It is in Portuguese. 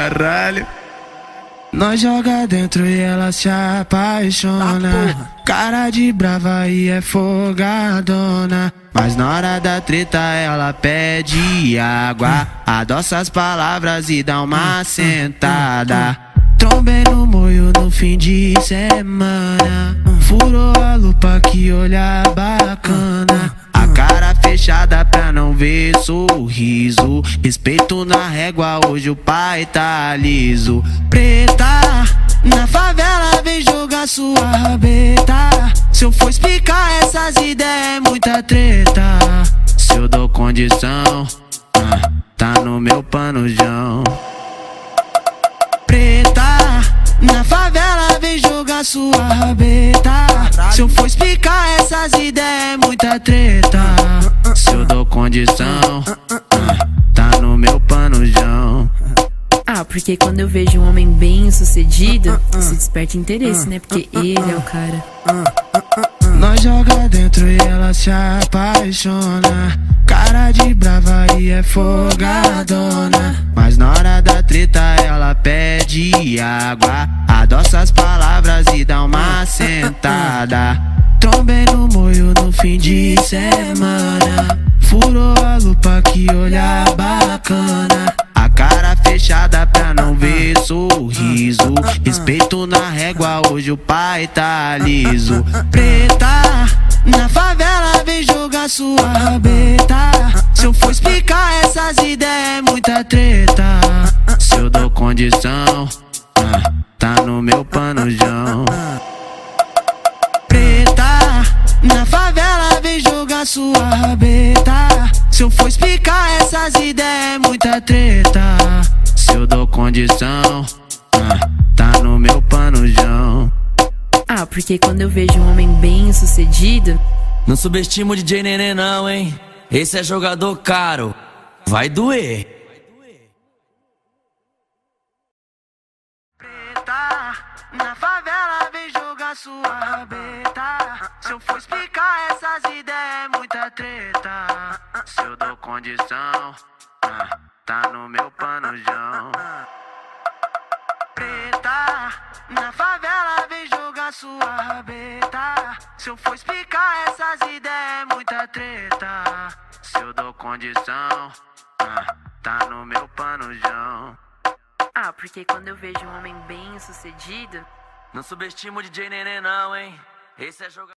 caralho. Nós joga dentro e ela se apaixona. Cara de brava e é folgadona. Mas na hora da treta ela pede água. Adoça as palavras e dá uma sentada. Trombei no moio no fim de semana. Furou a lupa, que olhar bacana. A cara fechada pra não ver sorriso. Respeito na régua, hoje o pai tá liso. Preta, na favela vem jogar sua rabeta. Se eu for explicar essas ideias é muita treta. Se eu dou condição, tá no meu panojão. Preta, na favela vem jogar sua rabeta. Se eu for explicar essas ideias é muita treta. Se eu dou condição, tá no meu panojão. Ah, porque quando eu vejo um homem bem sucedido, se desperta interesse, né? Porque ele é o cara. Nós joga dentro e ela se apaixona. Cara de brava e é folgadona. Mas na hora da treta ela pede água. Adoça as palavras e dá uma sentada. Trombei no moio no fim de semana. Furou a lupa, que olhar bacana. A cara fechada pra não ver sorriso. Respeito na régua, hoje o pai tá liso. Preta, na favela vem jogar sua rabeta. Se eu for explicar essas ideias é muita treta. Se eu dou condição, tá no meu panojão. Preta, na favela vem jogar sua rabeta. Se eu for explicar essas ideias é muita treta. Se eu dou condição, tá no meu panojão. Ah, porque quando eu vejo um homem bem sucedido, não subestima o DJ Nenê não, hein? Esse é jogador caro, vai doer. Preta, na favela vem jogar sua rabeta. Se eu for explicar essas ideias é muita treta. Se eu dou condição, tá no meu panojão. Preta, na favela vem jogar sua rabeta. Se eu for explicar essas ideias é muita treta. Se eu dou condição, tá no meu panojão. ah, porque quando eu vejo um homem bem sucedido, Não subestima o DJ Nenê não, hein? Esse é jogador